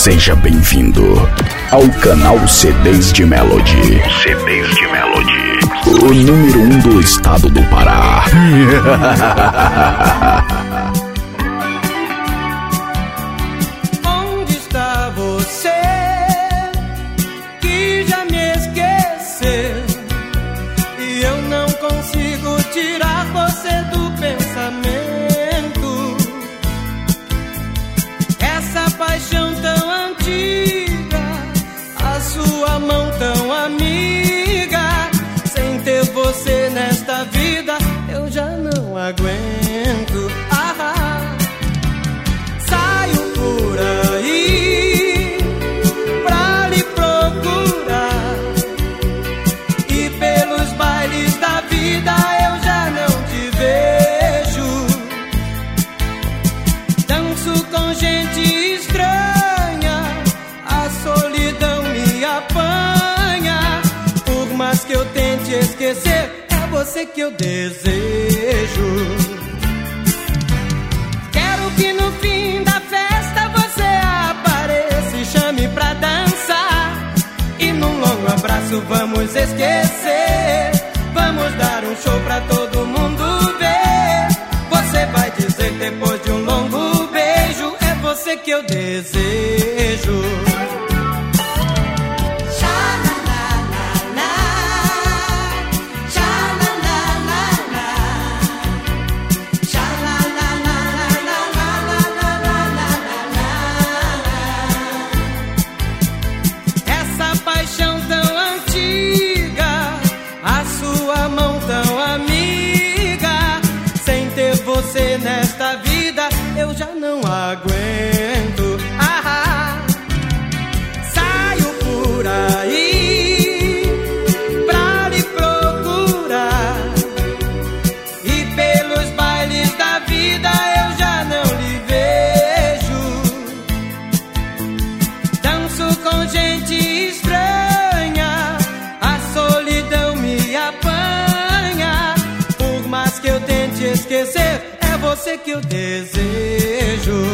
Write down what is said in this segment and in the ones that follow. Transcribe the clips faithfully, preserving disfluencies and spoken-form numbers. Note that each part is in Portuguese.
Seja bem-vindo ao canal C Ds de Melody. C Ds de Melody. O número um do estado do Pará. Onde está você que já me esqueceu? E eu não consigo tirar você do pensamento. Essa paixão tão antiga, a sua mão tão amiga. Sem ter você nesta vida, eu já não aguento. Ah, ah. Saio por aí pra lhe procurar, e pelos bailes da vida eu já não te vejo. Danço com gente estranha, a solidão me apanha. Por mais que eu tente esquecer, é você que eu desejo. Quero que no fim da festa você apareça e chame pra dançar, e num longo abraço vamos esquecer. Vamos dar um show pra todo mundo ver. Você vai dizer depois de um longo beijo, é você que eu desejo. Você nesta vida eu já não aguento. Ah, ah. Saio por aí pra lhe procurar, e pelos bailes da vida eu já não lhe vejo. Danço com gente estranha, a solidão me apanha. Por mais que eu tente esquecer, é você que eu desejo.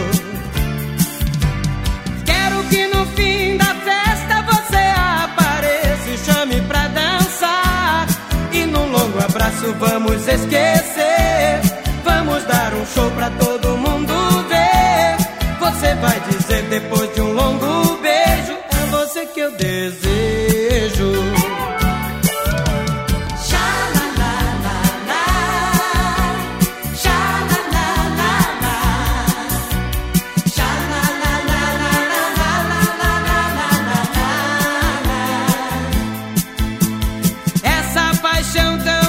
Quero que no fim da festa você apareça e chame pra dançar, e num longo abraço vamos esquecer. Vamos dar um show pra todo mundo ver. Você vai dizer depois de um longo beijo, é você que eu desejo. Paixão tão